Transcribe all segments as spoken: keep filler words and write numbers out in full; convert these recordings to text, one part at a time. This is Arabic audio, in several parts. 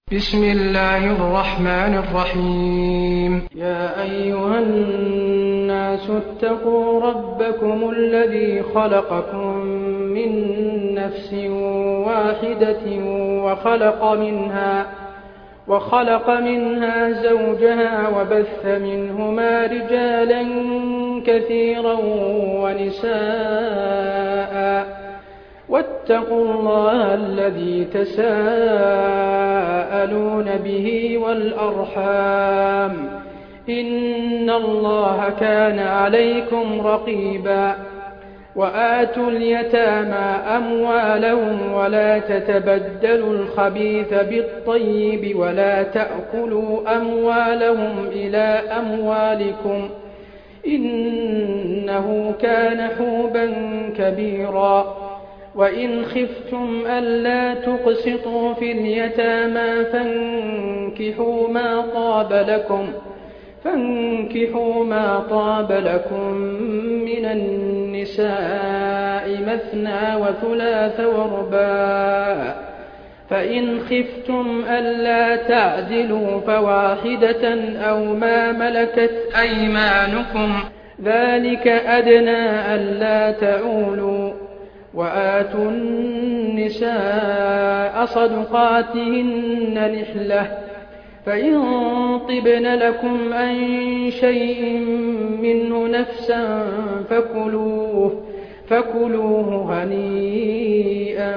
بسم الله الرحمن الرحيم. يا أيها الناس اتقوا ربكم الذي خلقكم من نفس واحدة وخلق منها وخلق منها زوجها وبث منهما رجالا كثيرا ونساء واتقوا الله الذي تساءلون به والأرحام إن الله كان عليكم رقيبا. وآتوا اليتامى أموالهم ولا تتبدلوا الخبيث بالطيب ولا تأكلوا أموالهم إلى أموالكم إنه كان حوبا كبيرا. وإن خفتم ألا تقسطوا في اليتامى فانكحوا ما طاب لكم فانكحوا ما طاب لكم من النساء مثنى وثلاث ورباع. فإن خفتم ألا تعدلوا فواحدة أو ما ملكت أيمانكم ذلك أدنى ألا تعولوا. وآتوا النساء صدقاتهن نحلة فإن طبن لكم عن شيء منه نفسا فكلوه فكلوه هنيئا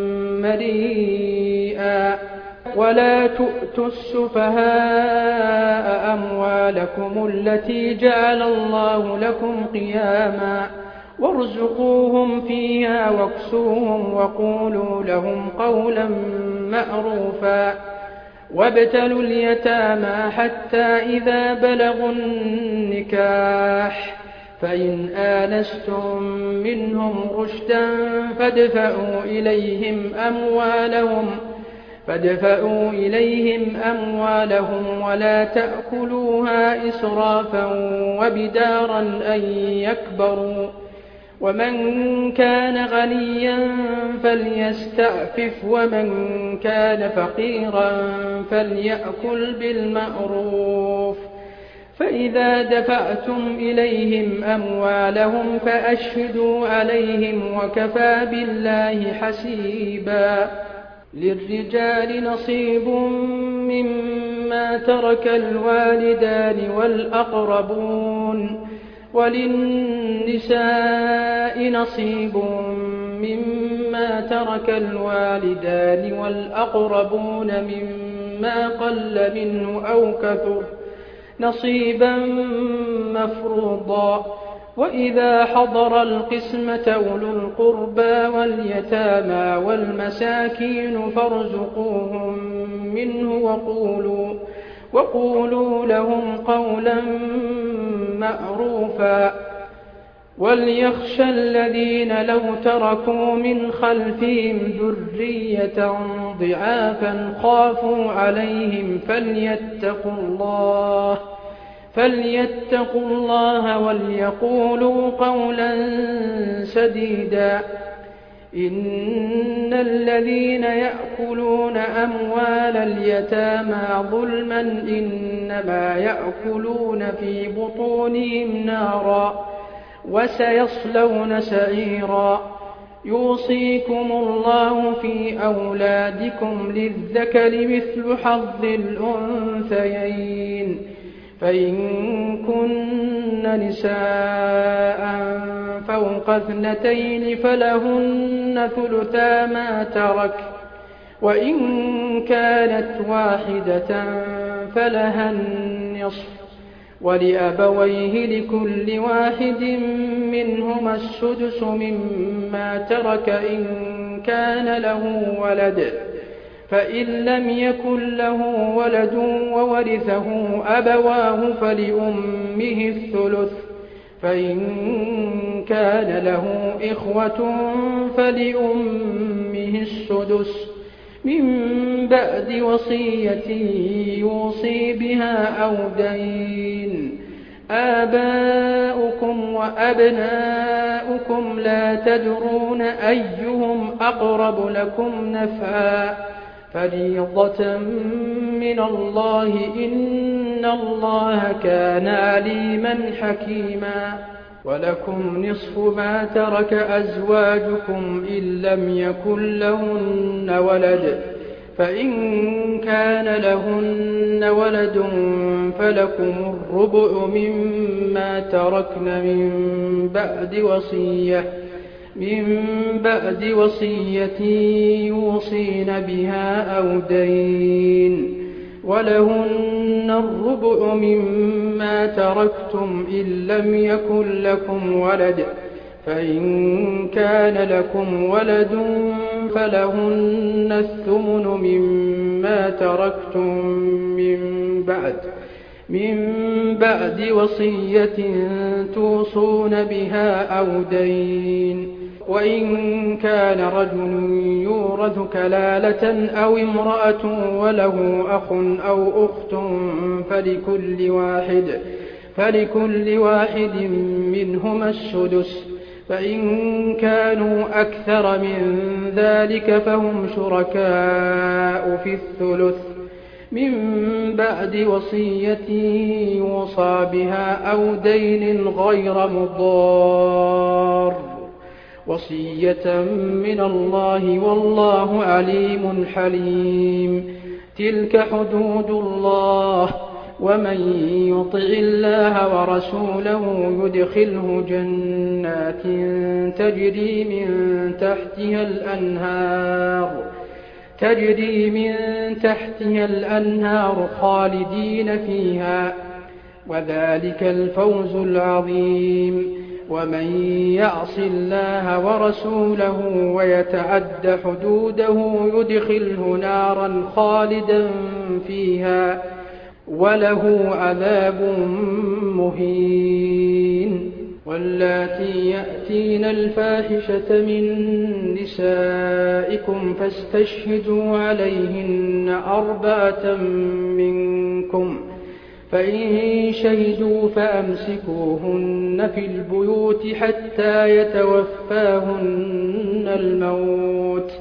مريئا. ولا تؤتوا السفهاء أموالكم التي جعل الله لكم قياما وارزقوهم فيها واكسوهم وقولوا لهم قولا معروفا. وابتلوا اليتامى حتى إذا بلغوا النكاح فإن آنستم منهم رشدا فادفعوا إليهم أموالهم فادفعوا إليهم أموالهم ولا تأكلوها إسرافا وبدارا أن يكبروا. ومن كان غنيا فليستعفف ومن كان فقيرا فليأكل بالمعروف. فإذا دفعتم إليهم أموالهم فأشهدوا عليهم وكفى بالله حسيبا. للرجال نصيب مما ترك الوالدان والأقربون وللنساء نصيب مما ترك الوالدان والأقربون مما قل منه أو كثر نصيبا مفروضا. وإذا حضر القسمة أولو القربى واليتامى والمساكين فارزقوهم منه وقولوا وقولوا لهم قولا معروفا. وليخشى الذين لو تركوا من خلفهم ذرية ضعافا خافوا عليهم فليتقوا الله فليتقوا الله وليقولوا قولا سديدا. إن الذين يأكلون أموال اليتامى ظلما إنما يأكلون في بطونهم نارا وسيصلون سعيرا. يوصيكم الله في أولادكم للذكر مثل حظ الأنثيين فإن كن نساء فوق اثنتين فلهن ثلثا ما ترك وإن كانت واحدة فلها النصف ولأبويه لكل واحد منهما السدس مما ترك إن كان له ولد فإن لم يكن له ولد وورثه أبواه فلأمه الثلث فإن كان له إخوة فلأمه السدس من بعد وصية يوصي بها أو دين. آباؤكم وأبناؤكم لا تدرون أيهم أقرب لكم نفعا فريضة من الله إن الله كان عليما حكيما ولكم نصف ما ترك أزواجكم إن لم يكن لهن ولد فإن كان لهن ولد فلكم الربع مما تركن من بعد وصية من بعد وصية يوصين بها أو دين ولهن الربع مما تركتم إن لم يكن لكم ولد فإن كان لكم ولد فلهن الثمن مما تركتم من بعد من بعد وصية توصون بها أو دين وإن كان رجل يورث كلالة أو امرأة وله أخ أو أخت فلكل واحد فلكل واحد منهما السدس فإن كانوا أكثر من ذلك فهم شركاء في الثلث من بعد وصية يوصى بها أو دين غير مضار وصية من الله والله عليم حليم تلك حدود الله ومن يطع الله ورسوله يدخله جنات تجري من تحتها الأنهار تجري من تحتها الأنهار خالدين فيها وذلك الفوز العظيم ومن يعص الله ورسوله ويتعد حدوده يدخله نارا خالدا فيها وله عذاب مهين واللاتي يأتين الفاحشة من نسائكم فاستشهدوا عليهن أربعة منكم فإن شهدوا فأمسكوهن في البيوت حتى يتوفاهن الموت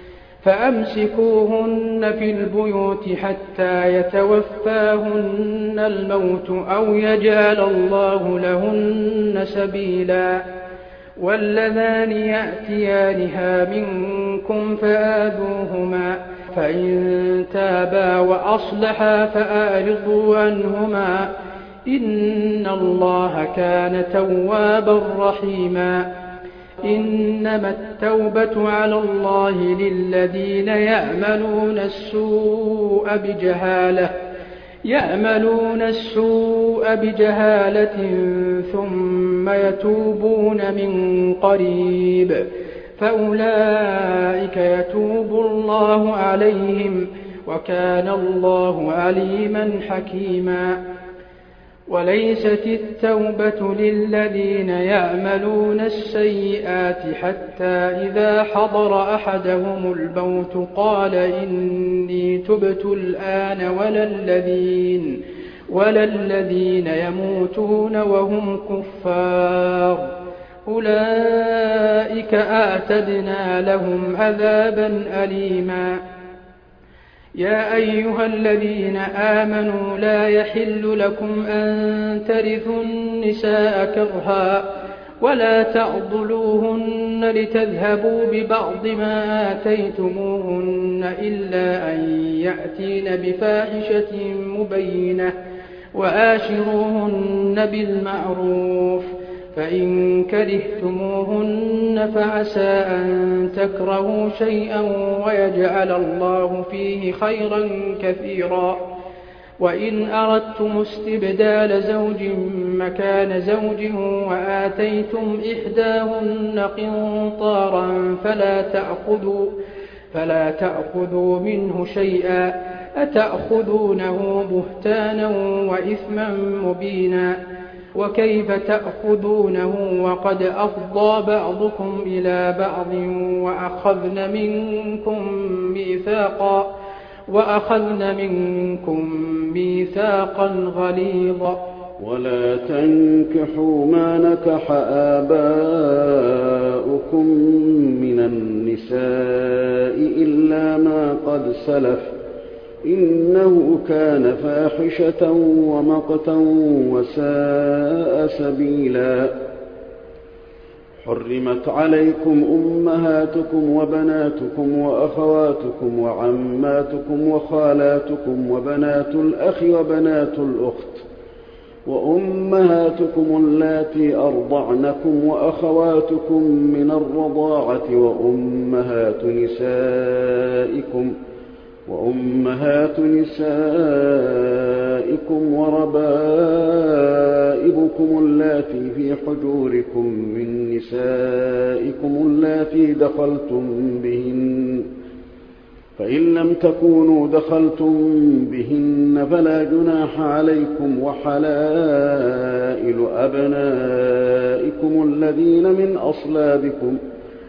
فأمسكوهن في البيوت حتى يتوفاهن الموت أو يجعل الله لهن سبيلا واللذان يأتيانها منكم فآذوهما فإن تابا وأصلحا فأعرضوا عنهما إن الله كان توابا رحيما إنما التوبة على الله للذين يعملون السوء بجهالة يعملون السوء بجهالة ثم يتوبون من قريب فأولئك يتوب الله عليهم وكان الله عليما حكيما وليست التوبة للذين يعملون السيئات حتى إذا حضر أحدهم الموت قال إني تبت الآن ولا الذين, ولا الذين يموتون وهم كفار أولئك أعتدنا لهم عذابا أليما يا أيها الذين آمنوا لا يحل لكم أن ترثوا النساء كرها ولا تعضلوهن لتذهبوا ببعض ما آتيتموهن إلا أن يأتين بفاحشة مبينة وآشروهن بالمعروف فإن كرهتموهن فعسى أن تكرهوا شيئا ويجعل الله فيه خيرا كثيرا وإن أردتم استبدال زوج مكان زوج وآتيتم إحداهن قنطارا فلا تأخذوا, فلا تأخذوا منه شيئا أتأخذونه بهتانا وإثما مبينا وكيف تأخذونه وقد أفضى بعضكم إلى بعض وأخذن منكم ميثاقا وأخذن منكم ميثاقا غليظا ولا تنكحوا ما نكح آباؤكم من النساء إلا ما قد سلف إنه كان فاحشة ومقتا وساء سبيلا. حرمت عليكم أمهاتكم وبناتكم وأخواتكم وعماتكم وخالاتكم وبنات الأخ وبنات الأخت وأمهاتكم اللاتي أرضعنكم وأخواتكم من الرضاعة وأمهات نسائكم وأمهات نسائكم وربائبكم اللاتي في حجوركم من نسائكم اللاتي دخلتم بهن، فإن لم تكونوا دخلتم بهن فلا جناح عليكم، وحلائل أبنائكم الذين من أصلابكم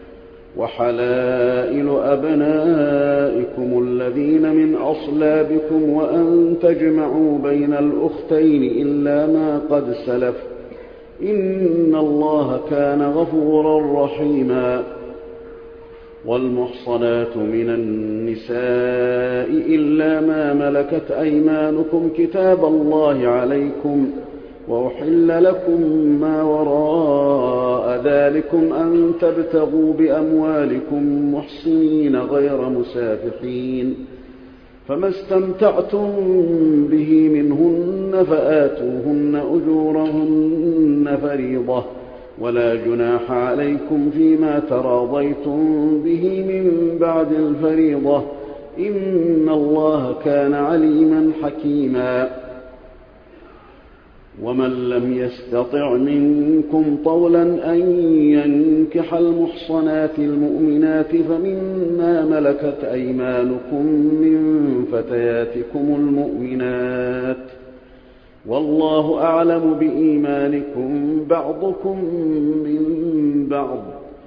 وحلائل أبنائكم الذين من أصلابكم وأن تجمعوا بين الأختين إلا ما قد سلف إن الله كان غفورا رحيما. والمحصنات من النساء إلا ما ملكت أيمانكم كتاب الله عليكم، وأحل لكم ما وراء ذلكم أن تبتغوا بأموالكم محصنين غير مسافحين، فما استمتعتم به منهن فآتوهن أجورهن فريضة، ولا جناح عليكم فيما تراضيتم به من بعد الفريضة إن الله كان عليما حكيما. ومن لم يستطع منكم طولا أن ينكح المحصنات المؤمنات فمما ملكت أيمانكم من فتياتكم المؤمنات، والله أعلم بإيمانكم بعضكم من بعض،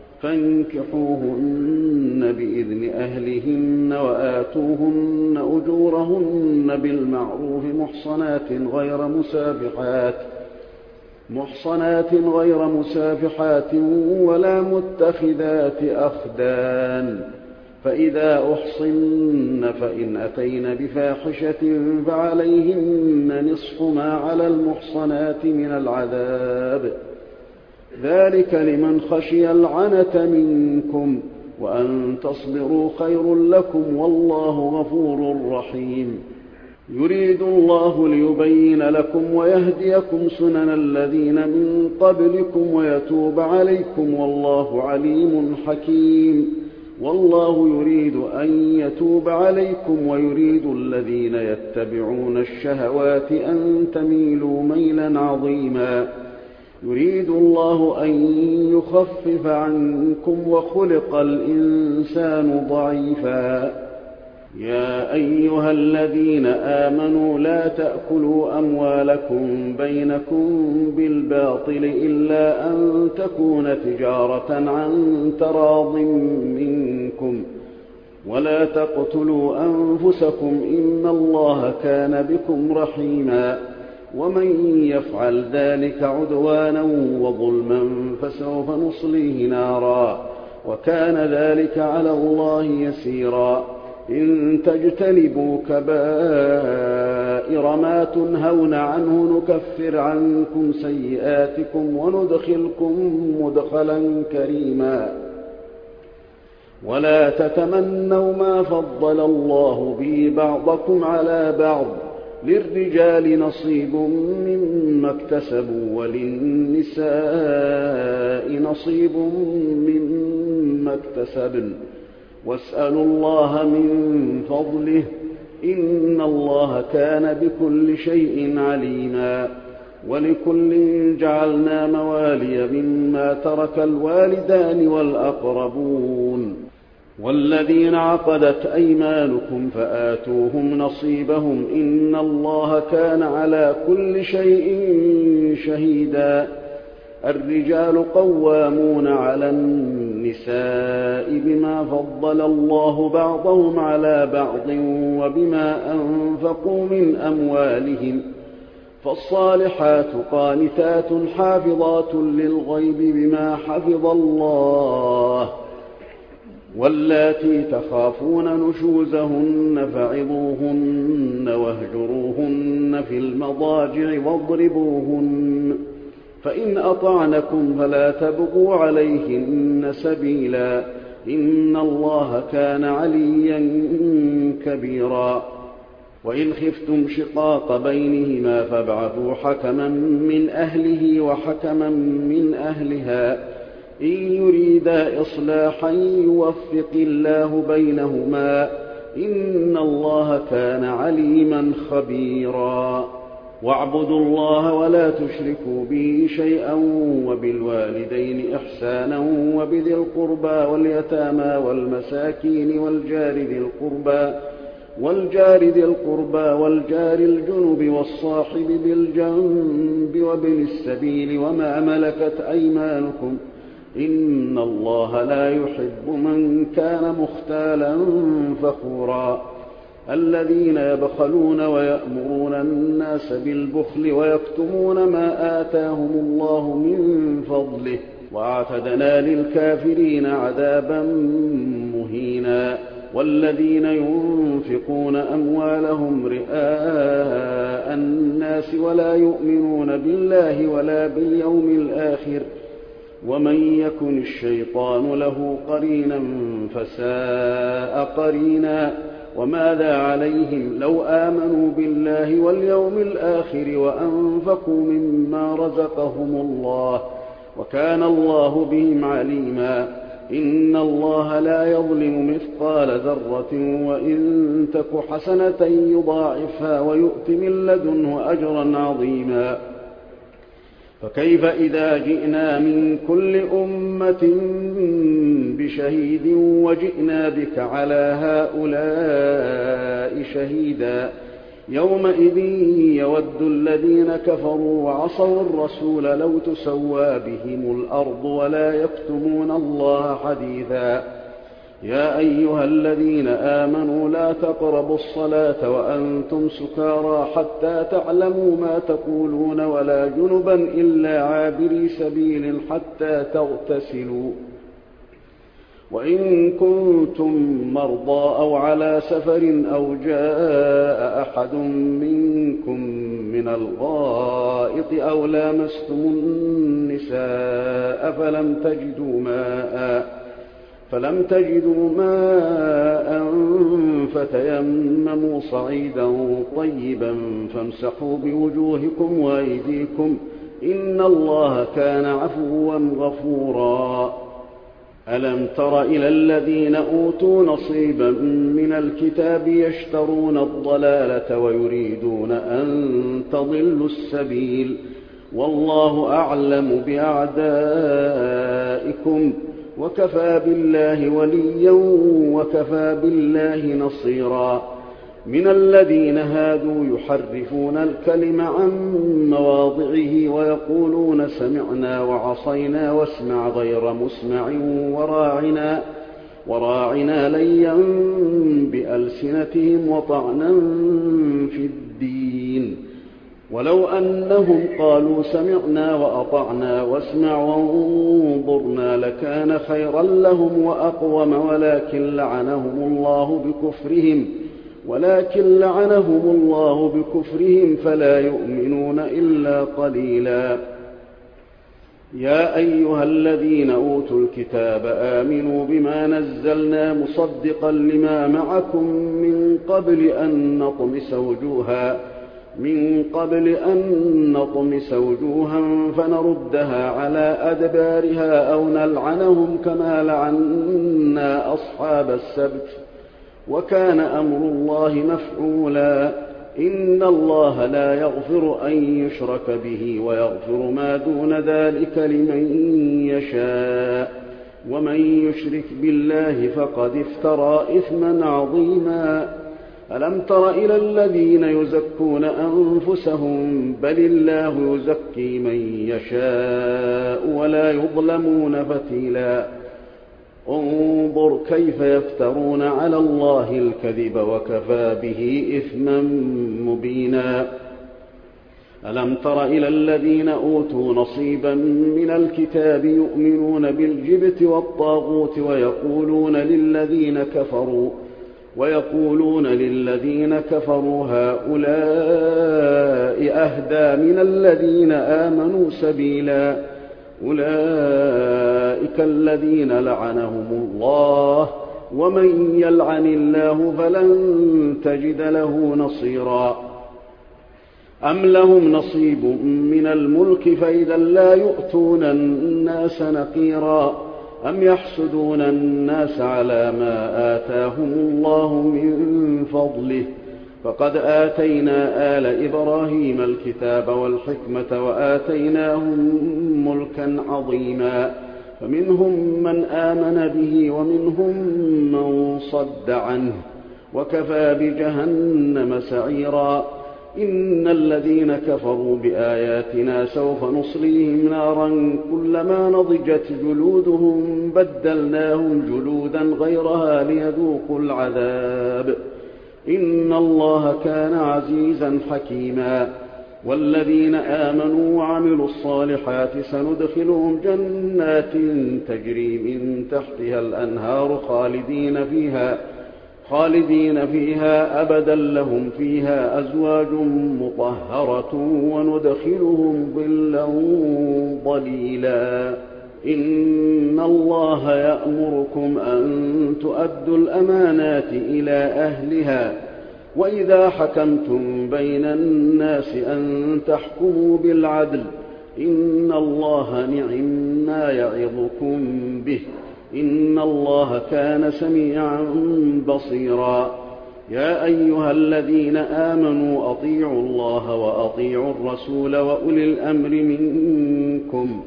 فانكحوهن بإذن أهلهن وآتوهن أجورهن بالمعروف محصنات غير مسافحات محصنات غير مسافحات ولا متخذات أخدان، فإذا أحصن فإن أتين بفاحشة فعليهن نصف ما على المحصنات من العذاب، ذلك لمن خشي العنة منكم، وأن تصبروا خير لكم والله غفور رحيم. يريد الله ليبين لكم ويهديكم سنن الذين من قبلكم ويتوب عليكم والله عليم حكيم. والله يريد أن يتوب عليكم ويريد الذين يتبعون الشهوات أن تميلوا ميلا عظيما. يريد الله أن يخفف عنكم وخلق الإنسان ضعيفا. يا أيها الذين آمنوا لا تأكلوا أموالكم بينكم بالباطل إلا أن تكون تجارة عن تراض منكم، ولا تقتلوا أنفسكم إن الله كان بكم رحيما. ومن يفعل ذلك عدوانا وظلما فسوف نصليه نارا، وكان ذلك على الله يسيرا. إن تجتنبوا كبائر ما تنهون عنه نكفر عنكم سيئاتكم وندخلكم مدخلا كريما. ولا تتمنوا ما فضل الله به بعضكم على بعض، للرجال نصيب مما اكتسبوا وللنساء نصيب مما اكتسبن، واسألوا الله من فضله إن الله كان بكل شيء عليما. ولكل جعلنا موالي مما ترك الوالدان والأقربون والذين عقدت أيمانكم فآتوهم نصيبهم إن الله كان على كل شيء شهيدا. الرجال قوامون على النساء بما فضل الله بعضهم على بعض وبما أنفقوا من أموالهم، فالصالحات قانتات حافظات للغيب بما حفظ الله، واللاتي تخافون نشوزهن فعظوهن واهجروهن في المضاجع واضربوهن، فإن أطعنكم فلا تبغوا عليهن سبيلا، إن الله كان عليا كبيرا. وإن خفتم شقاق بينهما فابعثوا حكما من أهله وحكما من أهلها إن يريدا إصلاحا يوفق الله بينهما، إن الله كان عليما خبيرا. واعبدوا الله ولا تشركوا به شيئا، وبالوالدين إحسانا، وبذي القربى واليتامى والمساكين والجار ذي القربى والجار ذي القربى والجار الجنب والصاحب بالجنب وابن السبيل وما ملكت أيمانكم، إن الله لا يحب من كان مختالا فخورا. الذين يبخلون ويأمرون الناس بالبخل ويكتمون ما آتاهم الله من فضله، وأعتدنا للكافرين عذابا مهينا. والذين ينفقون أموالهم رئاء الناس ولا يؤمنون بالله ولا باليوم الآخر، ومن يكن الشيطان له قرينا فساء قرينا. وماذا عليهم لو آمنوا بالله واليوم الآخر وأنفقوا مما رزقهم الله، وكان الله بهم عليما. إن الله لا يظلم مثقال ذرة، وإن تك حسنة يضاعفها ويؤت من لدنه أجرا عظيما. فكيف إذا جئنا من كل أمة بشهيد وجئنا بك على هؤلاء شهيدا، يومئذ يود الذين كفروا وعصوا الرسول لو تسوى بهم الأرض ولا يكتمون الله حديثا. يا أيها الذين آمنوا لا تقربوا الصلاة وأنتم سكارى حتى تعلموا ما تقولون ولا جنبا إلا عابري سبيل حتى تغتسلوا، وإن كنتم مرضى أو على سفر أو جاء أحد منكم من الغائط أو لامستم النساء فلم تجدوا ماء فلم تجدوا ماء فتيمموا صعيدا طيبا فامسحوا بوجوهكم وأيديكم، إن الله كان عفوا غفورا. ألم تر إلى الذين أوتوا نصيبا من الكتاب يشترون الضلالة ويريدون أن تضلوا السبيل، والله أعلم بأعدائكم، وكفى بالله وليا وكفى بالله نصيرا. من الذين هادوا يحرفون الكلم عن مواضعه ويقولون سمعنا وعصينا واسمع غير مسمع وراعنا, وراعنا ليا بألسنتهم وطعنا في الدين، ولو أنهم قالوا سمعنا وأطعنا واسمع وانظرنا لكان خيرا لهم وأقوم، ولكن لعنهم الله بكفرهم ولكن لعنهم الله بكفرهم فلا يؤمنون إلا قليلا. يا أيها الذين أوتوا الكتاب آمنوا بما نزلنا مصدقا لما معكم من قبل أن نطمس وجوها من قبل أن نطمس وجوها فنردها على أدبارها أو نلعنهم كما لعنا أصحاب السبت، وكان أمر الله مفعولا. إن الله لا يغفر أن يشرك به ويغفر ما دون ذلك لمن يشاء، ومن يشرك بالله فقد افترى إثما عظيما. ألم تر إلى الذين يزكون أنفسهم بل الله يزكي من يشاء ولا يظلمون فتيلا. انظر كيف يفترون على الله الكذب وكفى به إثما مبينا. ألم تر إلى الذين أوتوا نصيبا من الكتاب يؤمنون بالجبت والطاغوت ويقولون للذين كفروا ويقولون للذين كفروا هؤلاء أهدى من الذين آمنوا سبيلا أولئك الذين لعنهم الله ومن يلعن الله فلن تجد له نصيرا أم لهم نصيب من الملك فإذا لا يؤتون الناس نقيرا أم يحسدون الناس على ما آتاهم الله من فضله فقد آتينا آل إبراهيم الكتاب والحكمة وآتيناهم ملكا عظيما فمنهم من آمن به ومنهم من صد عنه وكفى بجهنم سعيرا إن الذين كفروا بآياتنا سوف نصليهم نارا كلما نضجت جلودهم بدلناهم جلودا غيرها ليذوقوا العذاب إن الله كان عزيزا حكيما والذين آمنوا وعملوا الصالحات سندخلهم جنات تجري من تحتها الأنهار خالدين فيها خالدين فيها أبدا لهم فيها أزواج مطهرة وندخلهم ظلا ظليلا إن الله يأمركم أن تؤدوا الأمانات إلى أهلها وإذا حكمتم بين الناس أن تحكموا بالعدل إن الله نعم ما يعظكم به إن الله كان سميعا بصيرا يا أيها الذين آمنوا أطيعوا الله وأطيعوا الرسول وأولي الأمر منكم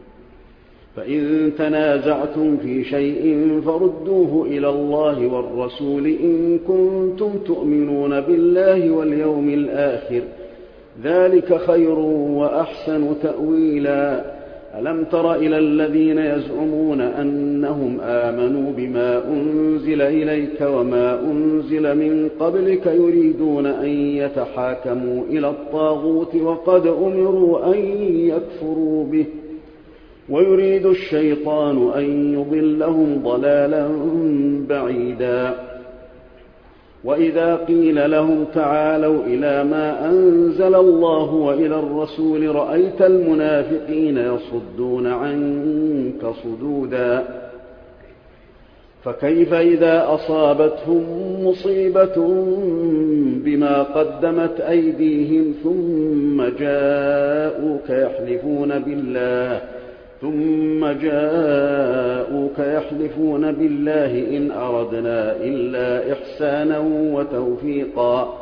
فإن تنازعتم في شيء فردوه إلى الله والرسول إن كنتم تؤمنون بالله واليوم الآخر ذلك خير وأحسن تأويلا ألم تر إلى الذين يزعمون أنهم آمنوا بما أنزل إليك وما أنزل من قبلك يريدون أن يتحاكموا إلى الطاغوت وقد أمروا أن يكفروا به ويريد الشيطان أن يضلهم ضلالا بعيدا وإذا قيل لهم تعالوا إلى ما أنزل الله وإلى الرسول رأيت المنافقين يصدون عنك صدودا فكيف إذا أصابتهم مصيبة بما قدمت أيديهم ثم جاءوك يحلفون بالله ثم جاءوك يحلفون بالله إن أردنا إلا إحسانا وتوفيقا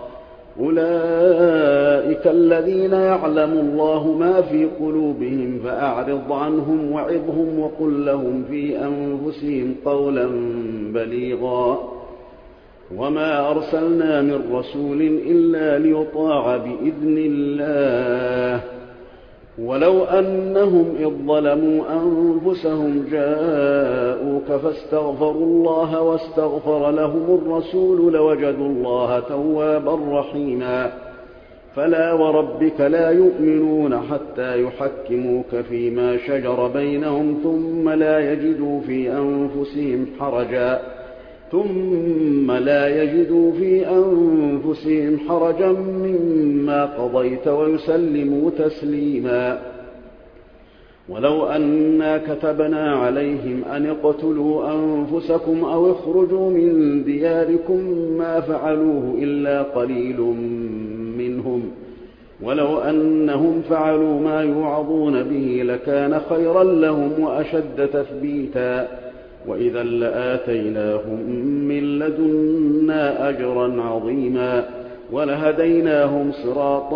أولئك الذين يعلم الله ما في قلوبهم فأعرض عنهم وعظهم وقل لهم في أنفسهم قولا بليغا وما أرسلنا من رسول إلا ليطاع بإذن الله ولو أنهم إذ ظلموا أنفسهم جاءوك فاستغفروا الله واستغفر لهم الرسول لوجدوا الله توابا رحيما فلا وربك لا يؤمنون حتى يحكموك فيما شجر بينهم ثم لا يجدوا في أنفسهم حرجا ثم لا يجدوا في أنفسهم حرجا مما قضيت ويسلموا تسليما ولو أنا كتبنا عليهم أن اقتلوا أنفسكم أو اخرجوا من دياركم ما فعلوه إلا قليل منهم ولو أنهم فعلوا ما يوعظون به لكان خيرا لهم وأشد تثبيتا وإذا لآتيناهم من لدنا أجرا عظيما ولهديناهم صراطا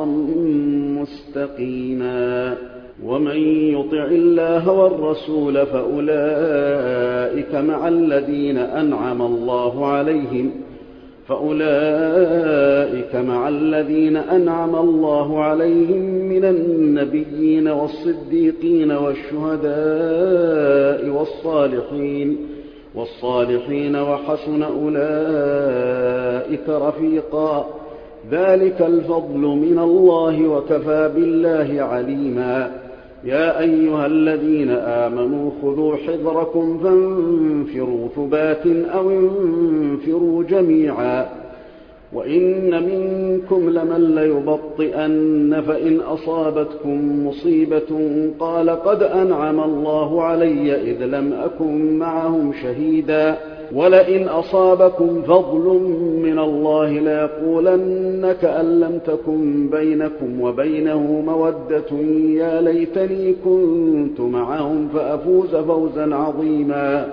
مستقيما ومن يطع الله والرسول فأولئك مع الذين أنعم الله عليهم فأولئك مع الذين أنعم الله عليهم من النبيين والصديقين والشهداء والصالحين والصالحين وحسن أولئك رفيقا ذلك الفضل من الله وكفى بالله عليما. يا أيها الذين آمنوا خذوا حذركم فانفروا ثبات أو انفروا جميعا وإن منكم لمن ليبطئن فإن أصابتكم مصيبة قال قد أنعم الله علي إذ لم أكن معهم شهيدا ولئن أصابكم فضل من الله ليقولن كأن لم تكن بينكم وبينه مودة يا ليتني كنت معهم فأفوز فوزا عظيما.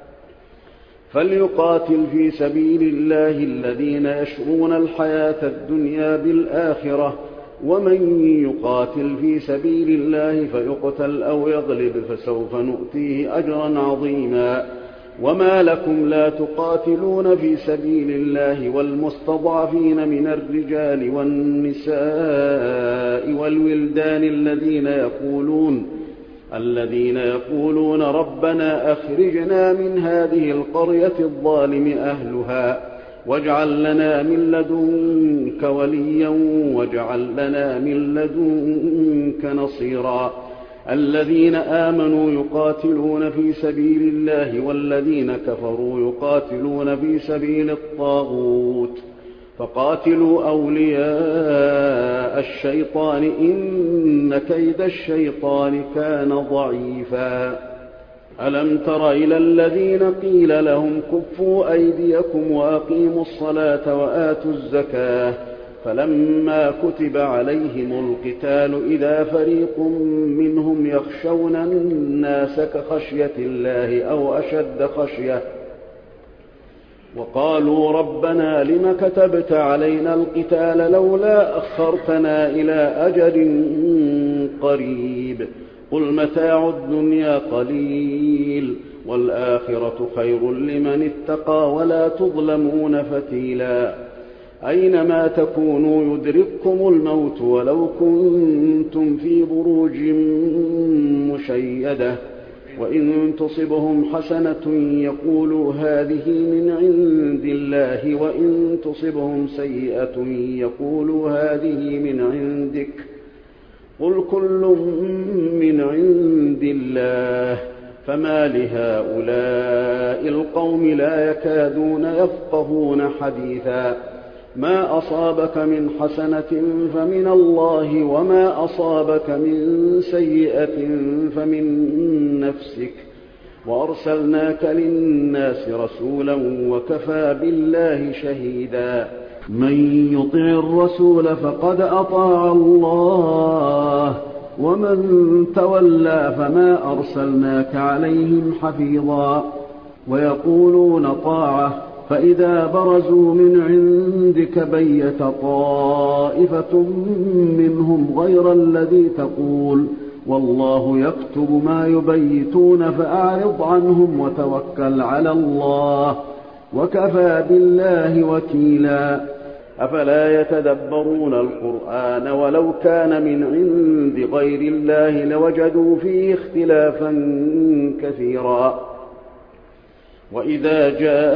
فليقاتل في سبيل الله الذين يشرون الحياة الدنيا بالآخرة ومن يقاتل في سبيل الله فيقتل أو يغلب فسوف نؤتيه أجرا عظيما. وما لكم لا تقاتلون في سبيل الله والمستضعفين من الرجال والنساء والولدان الذين يقولون الذين يقولون ربنا أخرجنا من هذه القرية الظالم أهلها واجعل لنا من لدنك وليا واجعل لنا من لدنك نصيرا. الذين آمنوا يقاتلون في سبيل الله والذين كفروا يقاتلون في سبيل الطاغوت فقاتلوا أولياء الشيطان إن كيد الشيطان كان ضعيفا. ألم تر إلى الذين قيل لهم كفوا أيديكم وأقيموا الصلاة وآتوا الزكاة فلما كتب عليهم القتال إذا فريق منهم يخشون الناس كخشية الله أو أشد خشية وقالوا ربنا لم كتبت علينا القتال لولا أخرتنا إلى أجل قريب قل متاع الدنيا قليل والآخرة خير لمن اتقى ولا تظلمون فتيلا. أينما تكونوا يدرككم الموت ولو كنتم في بروج مشيدة وإن تصبهم حسنة يقولوا هذه من عند الله وإن تصبهم سيئة يقولوا هذه من عندك قل كل من عند الله فما لهؤلاء القوم لا يكادون يفقهون حديثا. ما أصابك من حسنة فمن الله وما أصابك من سيئة فمن نفسك وأرسلناك للناس رسولا وكفى بالله شهيدا. من يطع الرسول فقد أطاع الله ومن تولى فما أرسلناك عليهم حفيظا. ويقولون طاعة فإذا برزوا من عندك بيت طائفة منهم غير الذي تقول والله يكتب ما يبيتون فأعرض عنهم وتوكل على الله وكفى بالله وكيلا. أفلا يتدبرون القرآن ولو كان من عند غير الله لوجدوا فيه اختلافا كثيرا. وإذا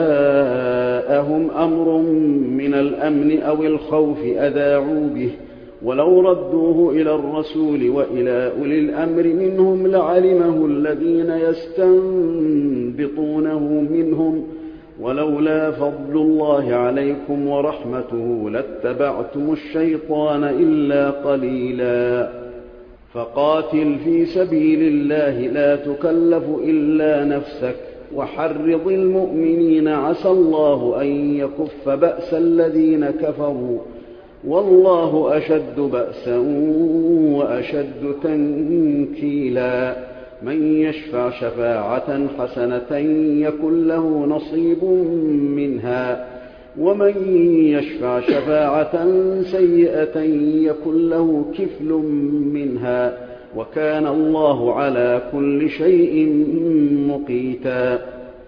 جاءهم أمر من الأمن أو الخوف أذاعوا به ولو ردوه إلى الرسول وإلى أولي الأمر منهم لعلمه الذين يستنبطونه منهم ولولا فضل الله عليكم ورحمته لاتبعتم الشيطان إلا قليلا. فقاتل في سبيل الله لا تكلف إلا نفسك وحرض المؤمنين عسى الله أن يكف بأس الذين كفروا والله أشد بأسا وأشد تنكيلا. من يشفع شفاعة حسنة يكن له نصيب منها ومن يشفع شفاعة سيئة يكن له كفل منها وكان الله على كل شيء مقيتا.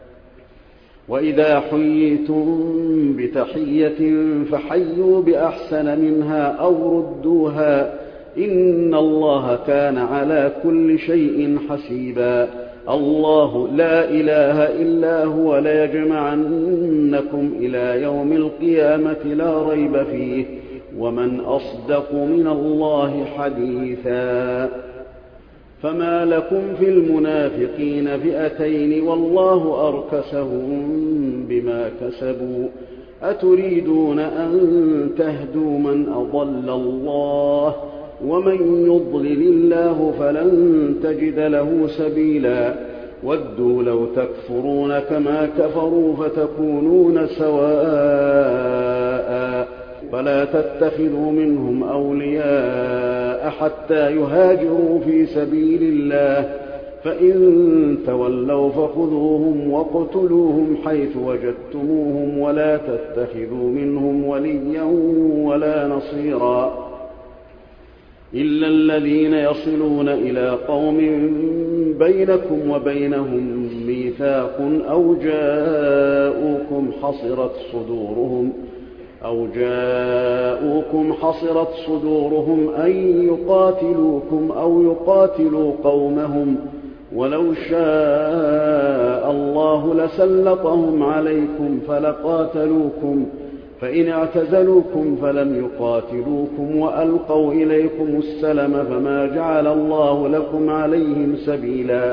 وإذا حييتم بتحية فحيوا بأحسن منها أو ردوها إن الله كان على كل شيء حسيبا. الله لا إله إلا هو ليجمعنكم إلى يوم القيامة لا ريب فيه ومن أصدق من الله حديثا. فما لكم في المنافقين فئتين والله أركسهم بما كسبوا أتريدون أن تهدوا من أضل الله ومن يضلل الله فلن تجد له سبيلا ودوا لو تكفرون كما كفروا فتكونون سواء فلا تتخذوا منهم أولياء حتى يهاجروا في سبيل الله فإن تولوا فخذوهم واقتلوهم حيث وجدتموهم ولا تتخذوا منهم وليا ولا نصيرا إلا الذين يصلون إلى قوم بينكم وبينهم ميثاق أو جاءوكم حصرت صدورهم أو جاءوكم حصرت صدورهم أن يقاتلوكم أو يقاتلوا قومهم ولو شاء الله لسلطهم عليكم فلقاتلوكم فإن اعتزلوكم فلم يقاتلوكم وألقوا إليكم السلم فما جعل الله لكم عليهم سبيلا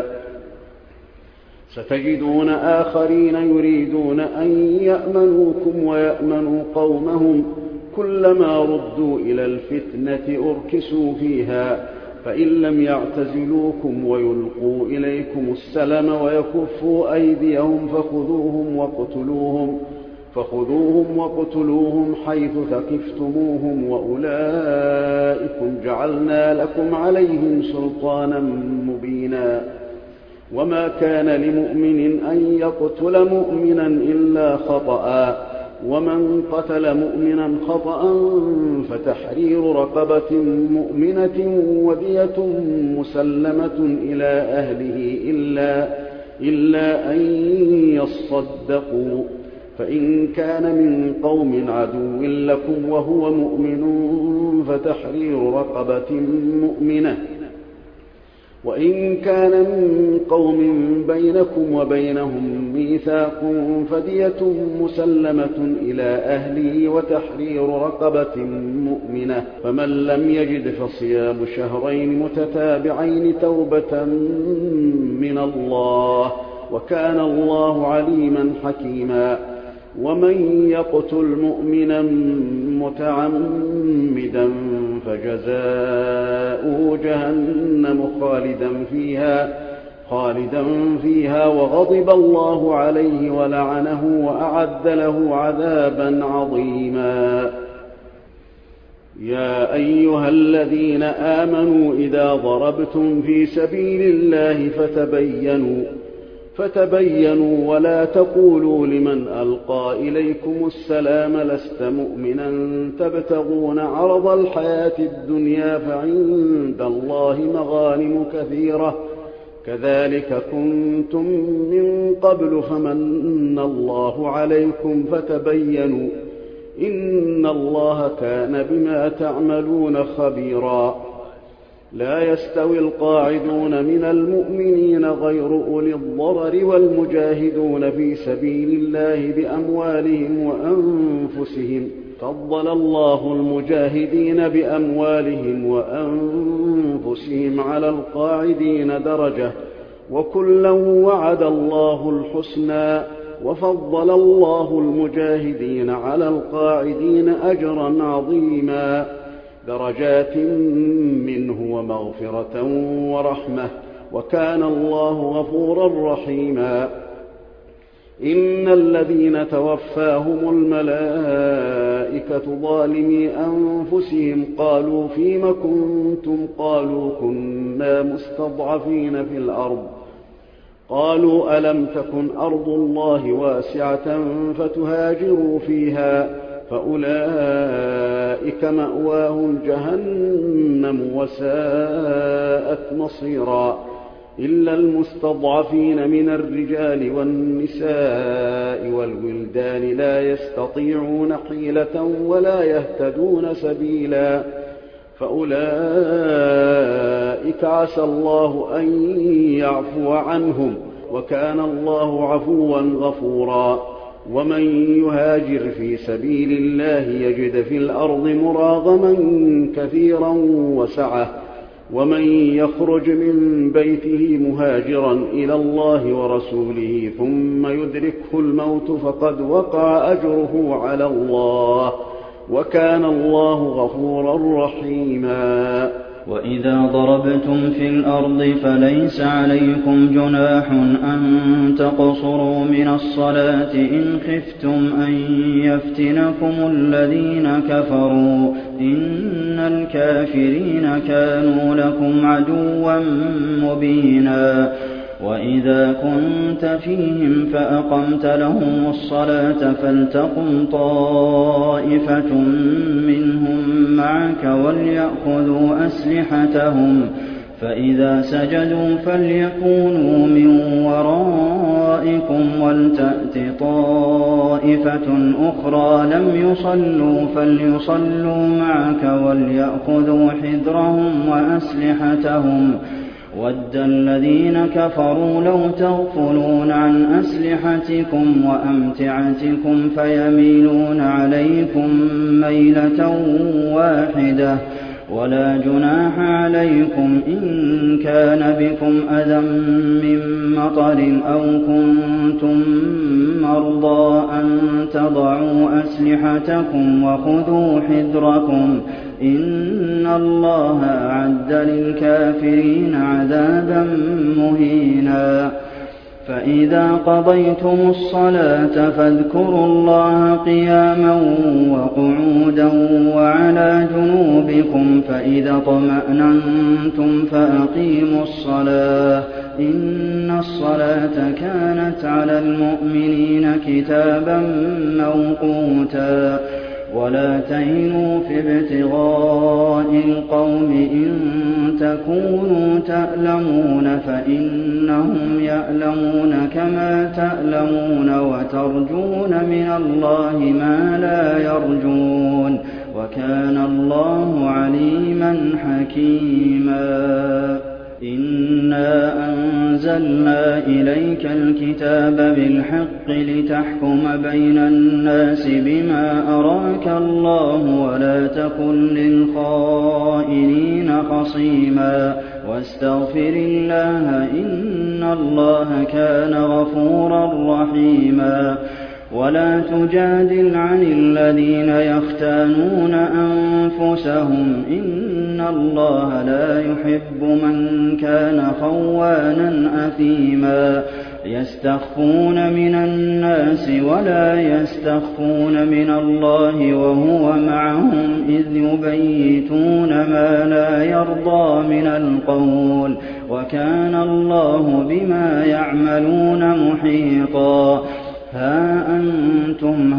ستجدون آخرين يريدون أن يأمنوكم ويأمنوا قومهم كلما ردوا إلى الفتنة أركسوا فيها فإن لم يعتزلوكم ويلقوا إليكم السلم ويكفوا أيديهم فخذوهم واقتلوهم فخذوهم وقتلوهم حيث ثقفتموهم وأولئكم جعلنا لكم عليهم سلطانا مبينا وما كان لمؤمن أن يقتل مؤمنا إلا خطأ ومن قتل مؤمنا خطأ فتحرير رقبة مؤمنة ودية مسلمة إلى أهله إلا, إلا أن يصدقوا فإن كان من قوم عدو لكم وهو مؤمن فتحرير رقبة مؤمنة وإن كان من قوم بينكم وبينهم ميثاق فدية مسلمة إلى أهله وتحرير رقبة مؤمنة فمن لم يجد فصيام شهرين متتابعين توبة من الله وكان الله عليما حكيما ومن يقتل مؤمنا متعمدا فجزاؤه جهنم خالدا فيها خالدا فيها وغضب الله عليه ولعنه وأعد له عذابا عظيما. يا أيها الذين آمنوا إذا ضربتم في سبيل الله فتبينوا فتبينوا ولا تقولوا لمن ألقى إليكم السلام لست مؤمنا تبتغون عرض الحياة الدنيا فعند الله مغانم كثيرة كذلك كنتم من قبل فمن الله عليكم فتبينوا إن الله كان بما تعملون خبيرا. لا يستوي القاعدون من المؤمنين غير أولي الضرر والمجاهدون في سبيل الله بأموالهم وأنفسهم فضل الله المجاهدين بأموالهم وأنفسهم على القاعدين درجة وكلا وعد الله الحسنى وفضل الله المجاهدين على القاعدين أجرا عظيما درجات منه ومغفرة ورحمة وكان الله غفورا رحيما. إن الذين توفاهم الملائكة ظالمي أنفسهم قالوا فيم كنتم قالوا كنا مستضعفين في الأرض قالوا ألم تكن أرض الله واسعة فتهاجروا فيها فأولئك مأواهم جهنم وساءت مصيرا إلا المستضعفين من الرجال والنساء والولدان لا يستطيعون حيلة ولا يهتدون سبيلا فأولئك عسى الله أن يعفو عنهم وكان الله عفوا غفورا. ومن يهاجر في سبيل الله يجد في الأرض مراغما كثيرا وسعة ومن يخرج من بيته مهاجرا إلى الله ورسوله ثم يدركه الموت فقد وقع أجره على الله وكان الله غفورا رحيما. وإذا ضربتم في الأرض فليس عليكم جناح أن تقصروا من الصلاة إن خفتم أن يفتنكم الذين كفروا إن الكافرين كانوا لكم عدوا مبينا. وإذا كنت فيهم فأقمت لهم الصلاة فلتقم طائفة منهم معك وليأخذوا أسلحتهم فإذا سجدوا فليكونوا من ورائكم ولتأت طائفة أخرى لم يصلوا فليصلوا معك وليأخذوا حذرهم وأسلحتهم وَدَّ الَّذِينَ كَفَرُوا لَوْ تَغْفُلُونَ عَنْ أَسْلِحَتِكُمْ وَأَمْتِعَتِكُمْ فَيَمِيلُونَ عَلَيْكُمْ مَيْلَةً وَاحِدَةً وَلَا جُنَاحَ عَلَيْكُمْ إِن كَانَ بِكُمْ أَذًى مِّن مَّطَرٍ أَوْ كُنتُم مَّرْضَىٰ أَن تَضَعُوا أَسْلِحَتَكُمْ وَخُذُوا حِذْرَكُمْ إِنَّ اللَّهَ أَعَدَّ لِلْكَافِرِينَ عَذَابًا مُّهِينًا. فَإِذَا قَضَيْتُمُ الصَّلَاةَ فاذكروا اللَّهَ قِيَامًا وَقُعُودًا وَعَلَىٰ جُنُوبِكُمْ فَإِذَا اطْمَأْنَنتُمْ فَأَقِيمُوا الصَّلَاةَ إِنَّ الصَّلَاةَ كَانَتْ عَلَى الْمُؤْمِنِينَ كِتَابًا مَّوْقُوتًا. وَلَا تَهِنُوا فِي ابْتِغَاءِ الْقَوْمِ إِن تَكُونُوا تَأْلَمُونَ فَإِنَّهُمْ يَأْلَمُونَ كَمَا تَأْلَمُونَ وَتَرْجُونَ مِنَ اللَّهِ مَا لَا يَرْجُونَ وَكَانَ اللَّهُ عَلِيمًا حَكِيمًا. إِنَّا أَنزَلْنَا إِلَيْكَ الْكِتَابَ بِالْحَقِّ لِتَحْكُمَ بَيْنَ النَّاسِ بِمَا أَرَاكَ اللَّهُ وَلَا تَكُن لِّلْخَائِنِينَ خَصِيمًا وَاسْتَغْفِرِ اللَّهَ ۖ إِنَّ اللَّهَ كَانَ غَفُورًا رَّحِيمًا. وَلَا تُجَادِلْ عَنِ الَّذِينَ يَخْتَانُونَ أَنفُسَهُمْ ۚ إِنَّ اللَّهَ لَا يُحِبُّ مَن كَانَ خَوَّانًا أَثِيمًا. يَسْتَخْفُونَ مِنَ النَّاسِ وَلَا يَسْتَخْفُونَ مِنَ اللَّهِ وَهُوَ مَعَهُمْ إِذْ يُبَيِّتُونَ مَا لَا يَرْضَىٰ مِنَ الْقَوْلِ ۚ وَكَانَ اللَّهُ بِمَا يَعْمَلُونَ مُحِيطًا. هَا أَنتُمْ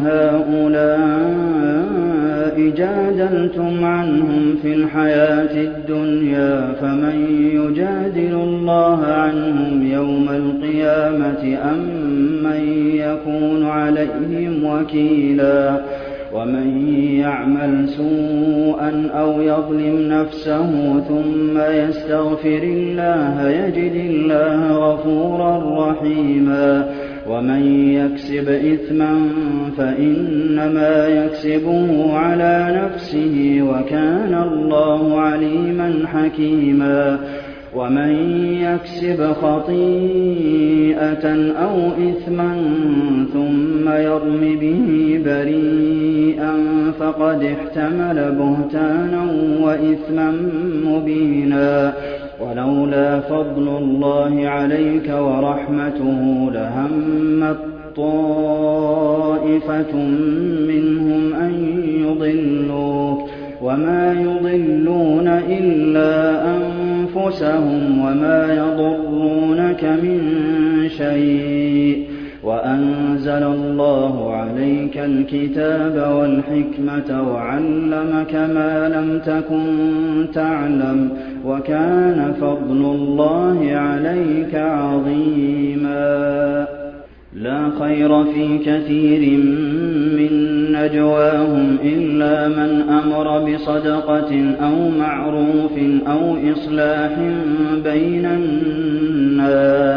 هَٰؤُلَاءِ جَادَلْتُمْ عَنْهُمْ فِي الْحَيَاةِ الدُّنْيَا فَمَن يُجَادِلُ اللَّهَ عَنْهُمْ يَوْمَ الْقِيَامَةِ أَم مَّن يَكُونُ عَلَيْهِمْ وَكِيلًا. وَمَن يَعْمَلْ سُوءًا أَوْ يَظْلِمْ نَفْسَهُ ثُمَّ يَسْتَغْفِرِ اللَّهَ يَجِدِ اللَّهَ غَفُورًا رَّحِيمًا. وَمَن يَكْسِبْ إِثْمًا فَإِنَّمَا يَكْسِبُهُ عَلَىٰ نَفْسِهِ وَكَانَ اللَّهُ عَلِيمًا حَكِيمًا. وَمَن يَكْسِبْ خَطِيئَةً أَوْ إِثْمًا ثُمَّ يَرْمِ بِهِ بَرِيئًا فَقَدِ احْتَمَلَ بُهْتَانًا وَإِثْمًا مُّبِينًا. وَلَوْلَا فَضْلُ اللَّهِ عَلَيْكَ وَرَحْمَتُهُ لَهَمَّت طَّائِفَةٌ مِّنْهُمْ أَن يُضِلُّوكَ وَمَا يُضِلُّونَ إِلَّا أَنفُسَهُمْ وَمَا يَضُرُّونَكَ مِن شَيْءٍ. وَأَنزَلَ اللَّهُ عَلَيْكَ الْكِتَابَ وَالْحِكْمَةَ وَعَلَّمَكَ مَا لَمْ تَكُن تَعْلَمُ وَكَانَ فَضْلُ اللَّهِ عَلَيْكَ عَظِيمًا. لَا خَيْرَ فِي كَثِيرٍ مِّن نَّجْوَاهُمْ إِلَّا مَنْ أَمَرَ بِصَدَقَةٍ أَوْ مَعْرُوفٍ أَوْ إِصْلَاحٍ بَيْنَ النَّاسِ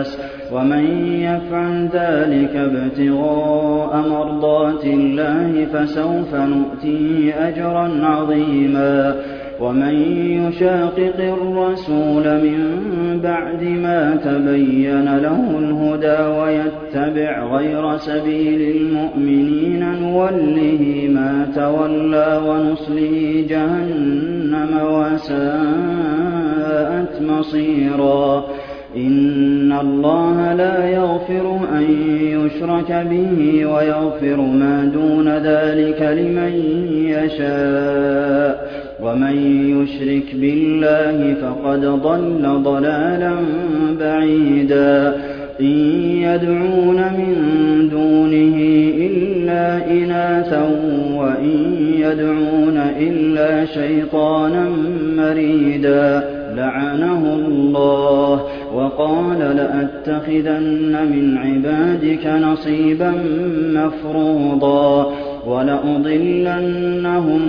ومن يفعل ذلك ابتغاء مرضات الله فسوف نؤتيه أجرا عظيما ومن يشاقق الرسول من بعد ما تبين له الهدى ويتبع غير سبيل المؤمنين نوله ما تولى ونصله جهنم وساءت مصيرا إن الله لا يغفر أن يشرك به ويغفر ما دون ذلك لمن يشاء ومن يشرك بالله فقد ضل ضلالا بعيدا إن يدعون من دونه إلا إناثا وإن يدعون إلا شيطانا مريدا لعنه الله وقال لأتخذن من عبادك نصيبا مفروضا ولأضلنهم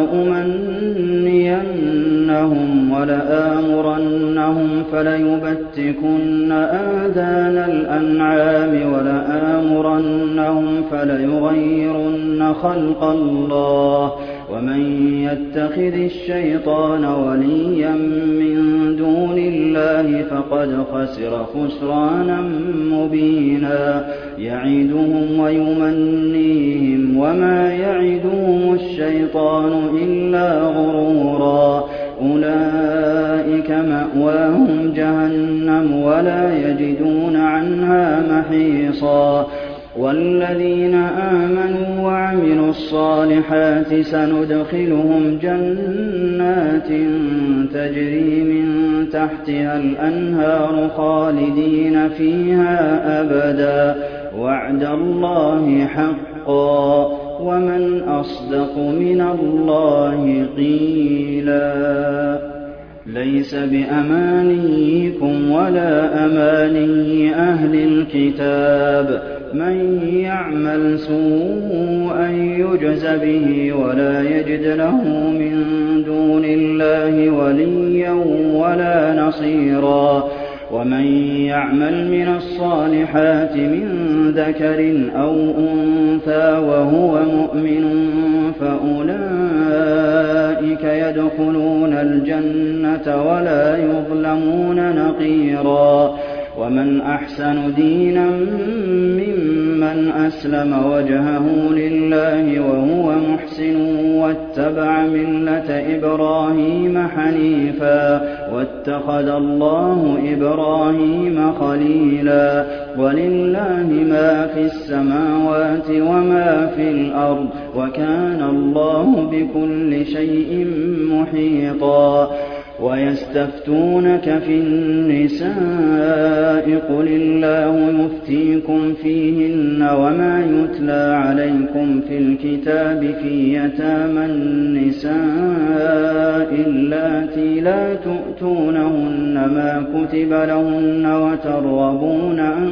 ولأمنينهم ولآمرنهم فليبتكن آذان الأنعام ولآمرنهم فليغيرن خلق الله ومن يتخذ الشيطان وليا من دون الله فقد خسر خسرانا مبينا يعدهم ويمنيهم وما يعدهم الشيطان إلا غرورا أولئك مأواهم جهنم ولا يجدون عنها محيصا والذين آمنوا وعملوا الصالحات سندخلهم جنات تجري من تحتها الأنهار خالدين فيها أبدا وعد الله حقا ومن أصدق من الله قيلا ليس بأمانيكم ولا أماني أهل الكتاب من يعمل سوءا يجز به ولا يجد له من دون الله وليا ولا نصيرا ومن يعمل من الصالحات من ذكر أو أنثى وهو مؤمن فأولئك يدخلون الجنة ولا يظلمون نقيرا ومن أحسن دينا ممن أسلم وجهه لله وهو محسن واتبع ملة إبراهيم حنيفا واتخذ الله إبراهيم خليلا ولله ما في السماوات وما في الأرض وكان الله بكل شيء محيطا ويستفتونك في النساء قل الله يفتيكم فيهن وما يتلى عليكم في الكتاب في يتامى النساء اللاتي لا تؤتونهن ما كتب لهن وترغبون أن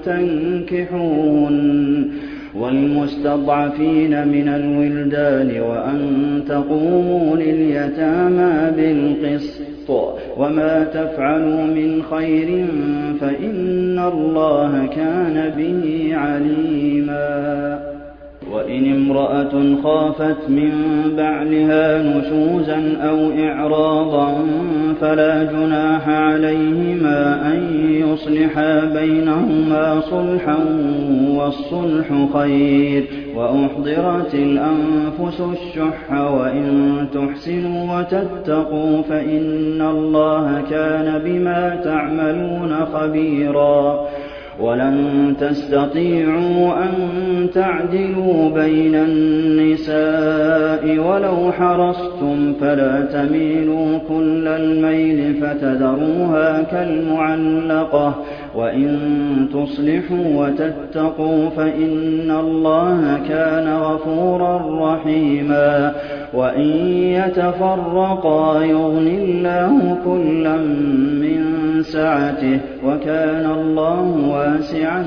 تنكحوهن والمستضعفين من الولدان وأن تقوموا لليتامى بالقسط وما تفعلوا من خير فإن الله كان به عليما وإن امرأة خافت من بعلها نشوزا أو إعراضا فلا جناح عليهما أن يصلحا بينهما صلحا والصلح خير وأحضرت الأنفس الشح وإن تحسنوا وتتقوا فإن الله كان بما تعملون خبيرا ولن تستطيعوا أن تعدلوا بين النساء ولو حرصتم فلا تميلوا كل الميل فتذروها كالمعلقة وإن تصلحوا وتتقوا فإن الله كان غفورا رحيما وإن يتفرقا يغن الله كلا من سعته وكان الله واسعا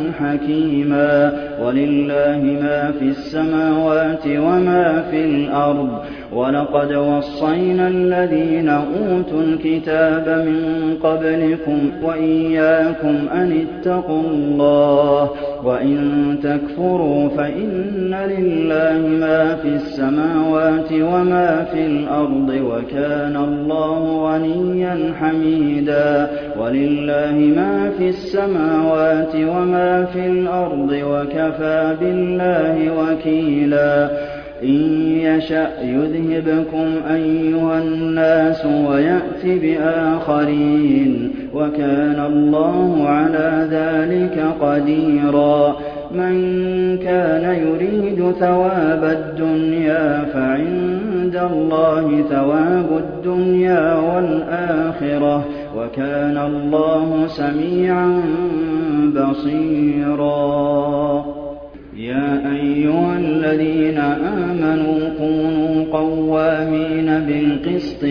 حكيما ولله ما في السماوات وما في الأرض وَلَقَدْ وَصَّيْنَا الَّذِينَ أُوتُوا الْكِتَابَ مِن قَبْلِكُمْ وَإِيَّاكُمْ أَنِ اتَّقُوا اللَّهَ ۚ وَإِن تَكْفُرُوا فَإِنَّ لِلَّهِ مَا فِي السَّمَاوَاتِ وَمَا فِي الْأَرْضِ ۚ وَكَانَ اللَّهُ غَنِيًّا حَمِيدًا. وَلِلَّهِ مَا فِي السَّمَاوَاتِ وَمَا فِي الْأَرْضِ ۚ وَكَفَىٰ بِاللَّهِ وَكِيلًا. إِن يَشَأْ يُذْهِبْكُمْ أَيُّهَا النَّاسُ وَيَأْتِ بِآخَرِينَ ۚ وَكَانَ اللَّهُ عَلَىٰ ذَٰلِكَ قَدِيرًا. مَّن كَانَ يُرِيدُ ثَوَابَ الدُّنْيَا فَعِندَ اللَّهِ ثَوَابُ الدُّنْيَا وَالْآخِرَةِ ۚ وَكَانَ اللَّهُ سَمِيعًا بَصِيرًا. يَا أَيُّهَا الَّذِينَ آمَنُوا كُونُوا قَوَّامِينَ بِالْقِسْطِ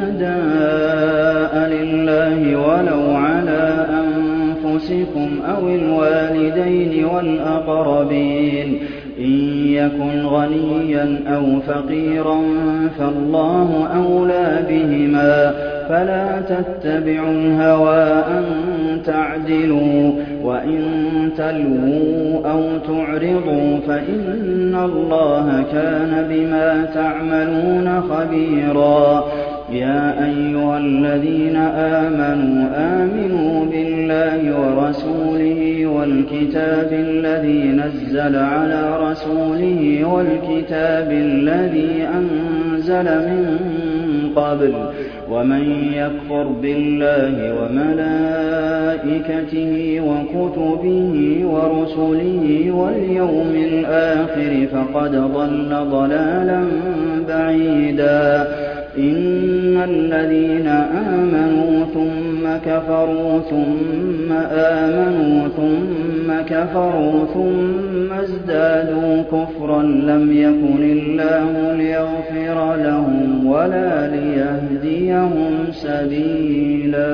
شُهَدَاءَ لِلَّهِ وَلَوْ عَلَىٰ أَنفُسِكُمْ أَوِ الْوَالِدَيْنِ وَالْأَقْرَبِينَ. إِن يَكُنْ غَنِيًّا أَوْ فَقِيرًا فَاللَّهُ أَوْلَىٰ بِهِمَا ۖ فَلَا تَتَّبِعُوا الْهَوَىٰ أَن تَعْدِلُوا ۚ وَإِن تَلْوُوا أَوْ تُعْرِضُوا فَإِنَّ اللَّهَ كَانَ بِمَا تَعْمَلُونَ خَبِيرًا. يَا أَيُّهَا الَّذِينَ آمَنُوا آمِنُوا بِاللَّهِ وَرَسُولِهِ وَالْكِتَابِ الَّذِي نَزَّلَ عَلَىٰ رَسُولِهِ وَالْكِتَابِ الَّذِي أَنزَلَ مِن قَبْلُ ۚ وَمَن يَكْفُرْ بِاللَّهِ وَمَلَائِكَتِهِ وَكُتُبِهِ وَرُسُلِهِ وَالْيَوْمِ الْآخِرِ فَقَدْ ضَلَّ ضَلَالًا بَعِيدًا. إِنَّ الَّذِينَ آمَنُوا ثُمَّ كَفَرُوا ثُمَّ آمَنُوا ثُمَّ كَفَرُوا ثُمَّ ازْدَادُوا كُفْرًا لَّمْ يَكُنِ اللَّهُ لِيَغْفِرَ لَهُمْ وَلَا لِيَهْدِيَهُمْ سَبِيلًا.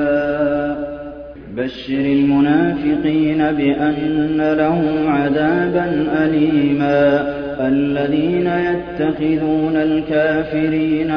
بَشِّرِ الْمُنَافِقِينَ بِأَنَّ لَهُمْ عَذَابًا أَلِيمًا. الَّذِينَ يَتَّخِذُونَ الْكَافِرِينَ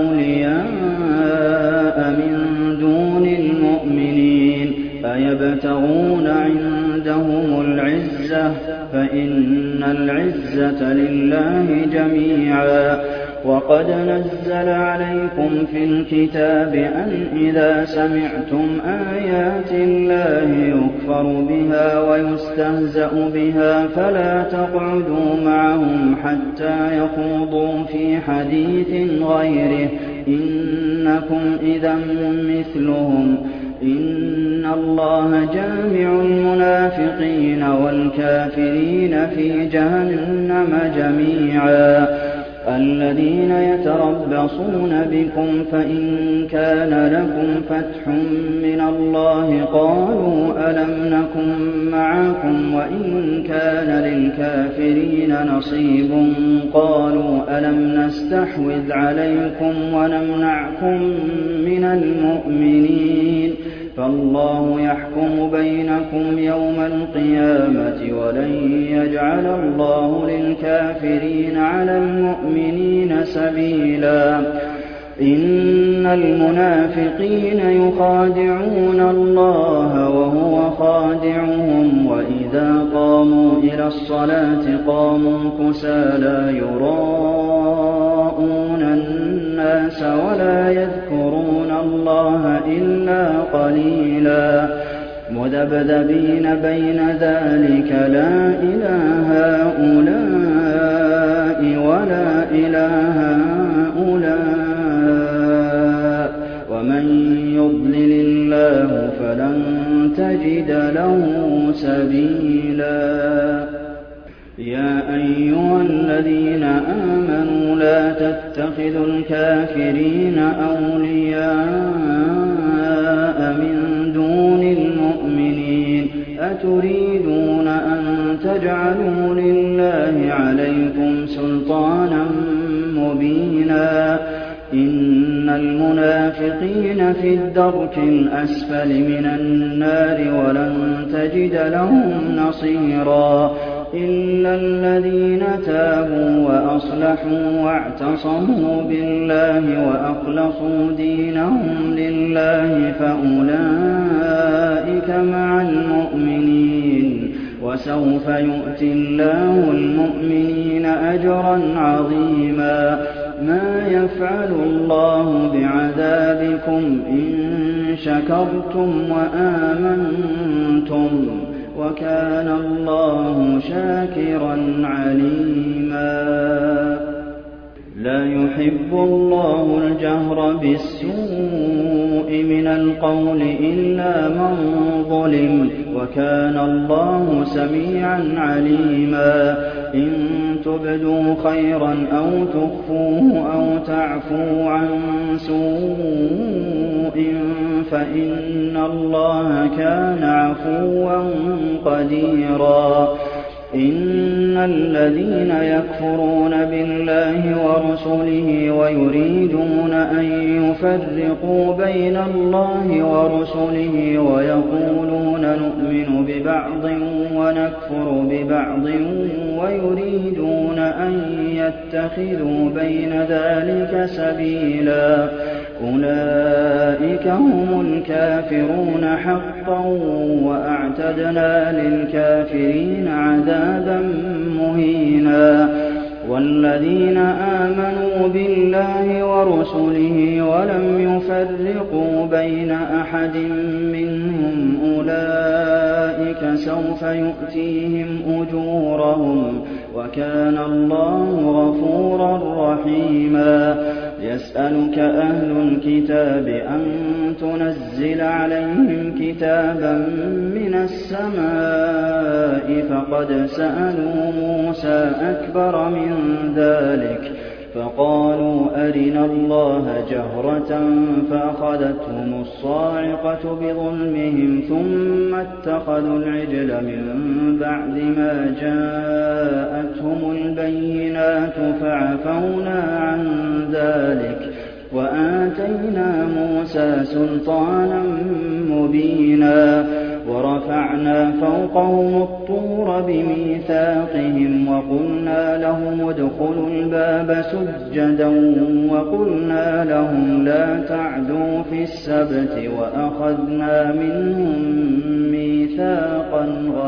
أَوْلِيَاءَ مِن دُونِ الْمُؤْمِنِينَ أَيَبْتَغُونَ عِندَهُمُ الْعِزَّةَ ۚ فَإِنَّ الْعِزَّةَ لِلَّهِ جَمِيعًا. وَقَدْ نَزَّلَ عَلَيْكُمْ فِي الْكِتَابِ أَنْ إِذَا سَمِعْتُمْ آيَاتِ اللَّهِ يُكْفَرُ بِهَا وَيُسْتَهْزَأُ بِهَا فَلَا تَقْعُدُوا مَعَهُمْ حَتَّىٰ يَخُوضُوا فِي حَدِيثٍ غَيْرِهِ ۚ إِنَّكُمْ إِذًا مِّثْلُهُمْ ۗ إِنَّ اللَّهَ جَامِعُ الْمُنَافِقِينَ وَالْكَافِرِينَ فِي جَهَنَّمَ جَمِيعًا. الَّذِينَ يَتَرَبَّصُونَ بِكُمْ فَإِن كَانَ لَكُمْ فَتْحٌ مِّنَ اللَّهِ قَالُوا أَلَمْ نَكُن مَّعَكُمْ ۖ وَإِن كَانَ لِلْكَافِرِينَ نَصِيبٌ قَالُوا أَلَمْ نَسْتَحْوِذْ عَلَيْكُمْ وَنَمْنَعْكُم مِّنَ الْمُؤْمِنِينَ ۖ فَاللَّهُ يَحْكُمُ بَيْنَكُمْ يَوْمَ الْقِيَامَةِ ۖ وَلَن يَجْعَلَ اللَّهُ لِلْكَافِرِينَ عَلَى الْمُؤْمِنِينَ سَبِيلًا. إِنَّ الْمُنَافِقِينَ يُخَادِعُونَ اللَّهَ وَهُوَ خَادِعُهُمْ ۚ وَإِذَا قَامُوا إِلَى الصَّلَاةِ قَامُوا كُسَالَىٰ يُرَاءُونَ النَّاسَ وَلَا يَذْكُرُونَ اللَّهَ إِلَّا قَلِيلًا. مُّذَبْذَبِينَ بَيْنَ ذَٰلِكَ لَا إِلَىٰ هَٰؤُلَاءِ وَلَا إِلَىٰ هَٰؤُلَاءِ ۚ وَمَن يُضْلِلِ اللَّهُ فَلَن تَجِدَ لَهُ سَبِيلًا. يَا أَيُّهَا الَّذِينَ آمَنُوا لَا تَتَّخِذُوا الْكَافِرِينَ أَوْلِيَاءَ مِن دُونِ الْمُؤْمِنِينَ أَتُرِيدُونَ أَن تَجْعَلُوا لِلَّهِ عَلَيْكُمْ سُلْطَانًا مُّبِينًا. إِنَّ الْمُنَافِقِينَ فِي الدَّرْكِ الْأَسْفَلِ مِنَ النَّارِ وَلَن تَجِدَ لَهُمْ نَصِيرًا. إلا الذين تابوا وأصلحوا واعتصموا بالله وأخلصوا دينهم لله فأولئك مع المؤمنين وسوف يؤتي الله المؤمنين أجرا عظيما ما يفعل الله بعذابكم إن شكرتم وآمنتم وكان الله شاكرا عليما لا يحب الله الجهر بالسوء من القول إلا من ظلم وكان الله سميعا عليما إن تبدوا خيرا أو تخفوه أو تعفوا عن سوء فإن الله كان عفوا قديرا إن الذين يكفرون بالله ورسله ويريدون أن يفرقوا بين الله ورسله ويقولون نؤمن ببعض ونكفر ببعض ويريدون أن يتخذوا بين ذلك سبيلا أولئك هم الكافرون حقا وأعتدنا للكافرين عذابا مهينا والذين آمنوا بالله ورسله ولم يفرقوا بين أحد منهم أولئك سوف يؤتيهم أجورهم وكان الله غفورا رحيما يسألك أهل الكتاب أن تنزل عليهم كتابا من السماء فقد سألوا موسى أكبر من ذلك فقالوا أرنا الله جهرة فأخذتهم الصاعقة بظلمهم ثم اتخذوا العجل من بعد ما جاءتهم البينات فعفونا عن ذلك وآتينا موسى سلطانا مبينا ورفعنا فوقهم الطور بميثاقهم وقلنا لهم ادخلوا الباب سجدا وقلنا لهم لا تعدوا في السبت وأخذنا منهم ميثاقا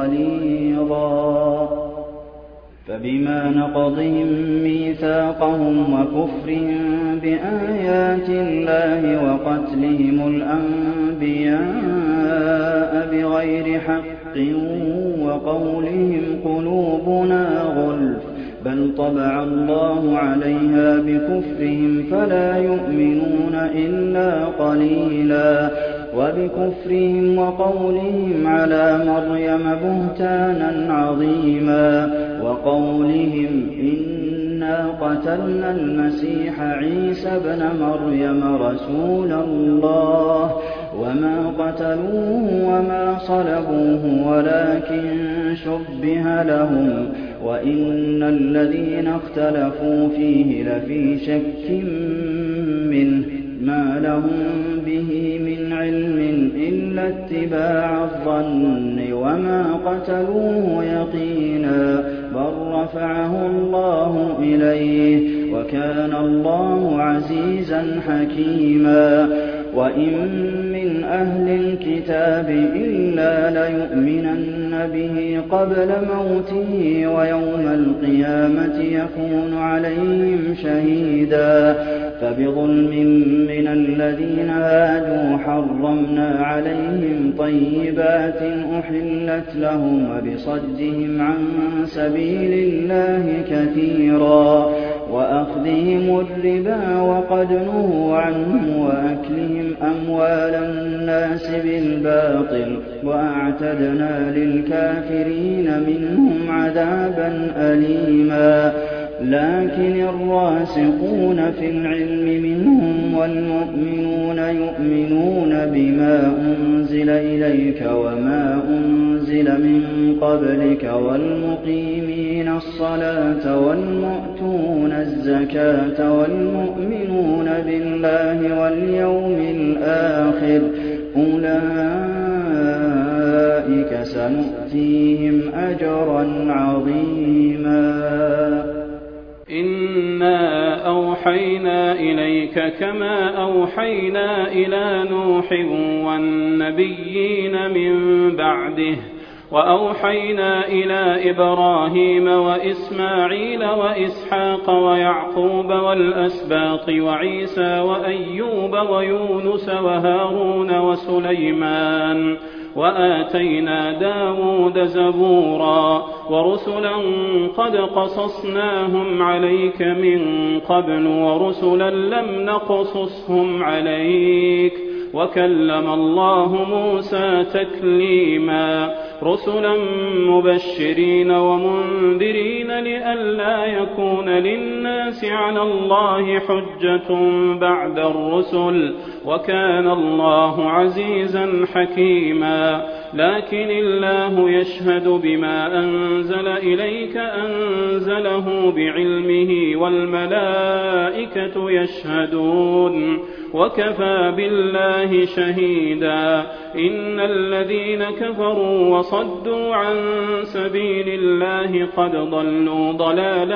غليظا فبما نقضهم ميثاقهم وكفرهم بآيات الله وقتلهم الأنبياء بغير حق وقولهم قلوبنا غلف بل طبع الله عليها بكفرهم فلا يؤمنون إلا قليلا وبكفرهم وقولهم على مريم بهتانا عظيما وقولهم إنا قتلنا المسيح عيسى ابن مريم رسول الله وما قتلوه وما صلبوه ولكن شبه لهم وإن الذين اختلفوا فيه لفي شك منه ما لهم به من علم إلا اتباع الظن وما قتلوه يقينا بل رفعه الله إليه وكان الله عزيزا حكيما وإن من أهل الكتاب إلا ليؤمنن به قبل موته ويوم القيامة يكون عليهم شهيدا فبظلم من الذين هادوا حرمنا عليهم طيبات أحلت لهم وبصدهم عن سبيل الله كثيرا وأخذهم الربا وقد نهوا عنه وأكلهم أموال الناس بالباطل وأعتدنا للكافرين منهم عذابا أليما لكن الراسخون في العلم منهم والمؤمنون يؤمنون بما أنزل إليك وما أنزل من قبلك والمقيمين الصلاة والمؤتون الزكاة والمؤمنون بالله واليوم الآخر أولئك فسنؤتيهم أجرا عظيما. إنا أوحينا إليك كما أوحينا إلى نوح والنبيين من بعده وأوحينا إلى إبراهيم وإسماعيل وإسحاق ويعقوب والأسباط وعيسى وأيوب ويونس وهارون وسليمان وآتينا داود زبورا ورسلا قد قصصناهم عليك من قبل ورسلا لم نقصصهم عليك وكلم الله موسى تكليما رسلا مبشرين ومنذرين لئلا يكون للناس على الله حجة بعد الرسل وكان الله عزيزا حكيما. لكن الله يشهد بما أنزل إليك أنزله بعلمه والملائكة يشهدون وكفى بالله شهيدا. إن الذين كفروا وصدوا عن سبيل الله قد ضلوا ضلالا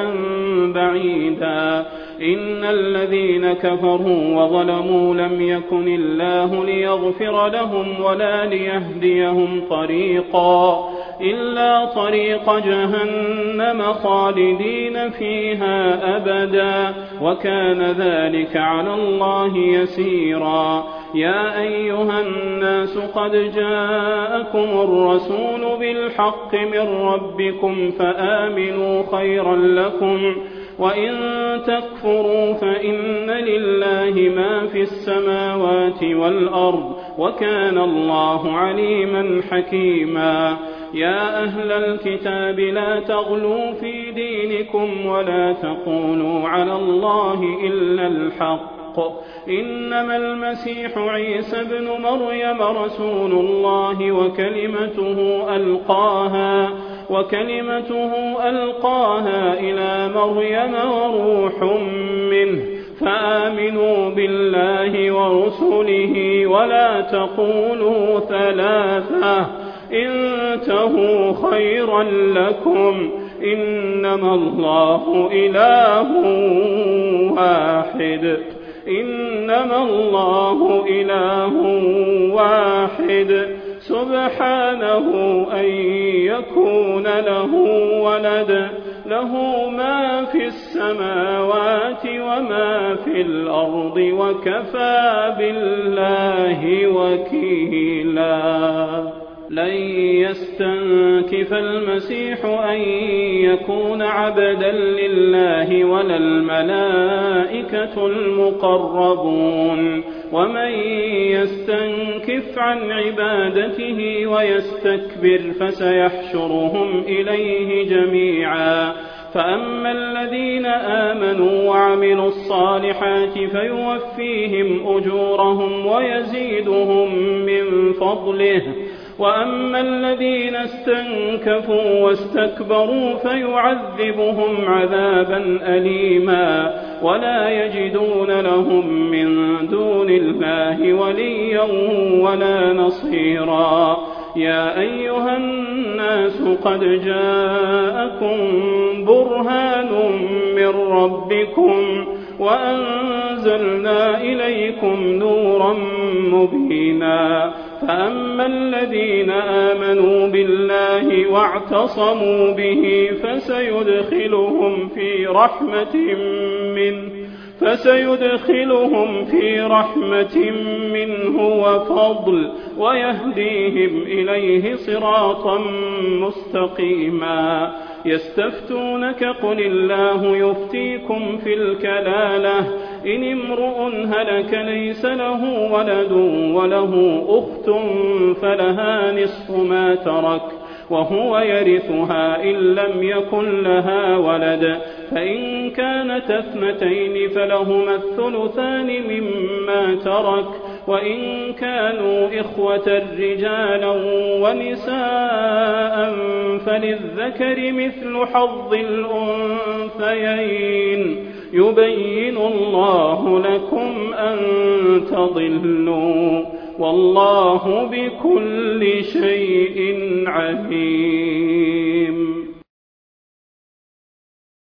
بعيدا. إن الذين كفروا وظلموا لم يكن الله ليغفر لهم ولا ليهديهم طريقا إلا طريق جهنم خالدين فيها أبدا وكان ذلك على الله يسيرا. يا أيها الناس قد جاءكم الرسول بالحق من ربكم فآمنوا خيرا لكم وإن تكفروا فإن لله ما في السماوات والأرض وكان الله عليما حكيما. يا أهل الكتاب لا تغلوا في دينكم ولا تقولوا على الله إلا الحق إنما المسيح عيسى ابن مريم رسول الله وكلمته ألقاها وكلمته ألقاها إلى مريم وروح منه فآمنوا بالله ورسله ولا تقولوا ثلاثة انتهوا خيرا لكم إنما الله إله واحد إنما الله إله واحد سبحانه أن يكون له ولد له ما في السماوات وما في الأرض وكفى بالله وكيلا. لن يستنكف المسيح أن يكون عبدا لله ولا الملائكة المقربون ومن يستنكف عن عبادته ويستكبر فسيحشرهم إليه جميعا. فأما الذين آمنوا وعملوا الصالحات فيوفيهم أجورهم ويزيدهم من فضله وأما الذين استنكفوا واستكبروا فيعذبهم عذابا أليما ولا يجدون لهم من دون الله وليا ولا نصيرا. يا أيها الناس قد جاءكم برهان من ربكم وأنزلنا إليكم نورا مبينا. فأما الذين آمنوا بالله واعتصموا به فسيدخلهم في رحمة منه فسيدخلهم في رحمة منه وفضل ويهديهم إليه صراطا مستقيما. يستفتونك قل الله يفتيكم في الكلالة إن امرؤ هلك ليس له ولد وله أخت فلها نصف ما ترك وهو يرثها إن لم يكن لها ولد فإن كانت اثنتين فلهما الثلثان مما ترك وإن كانوا إخوة رجالا ونساء فللذكر مثل حظ الأنثيين يبين الله لكم أن تضلوا والله بكل شيء عليم.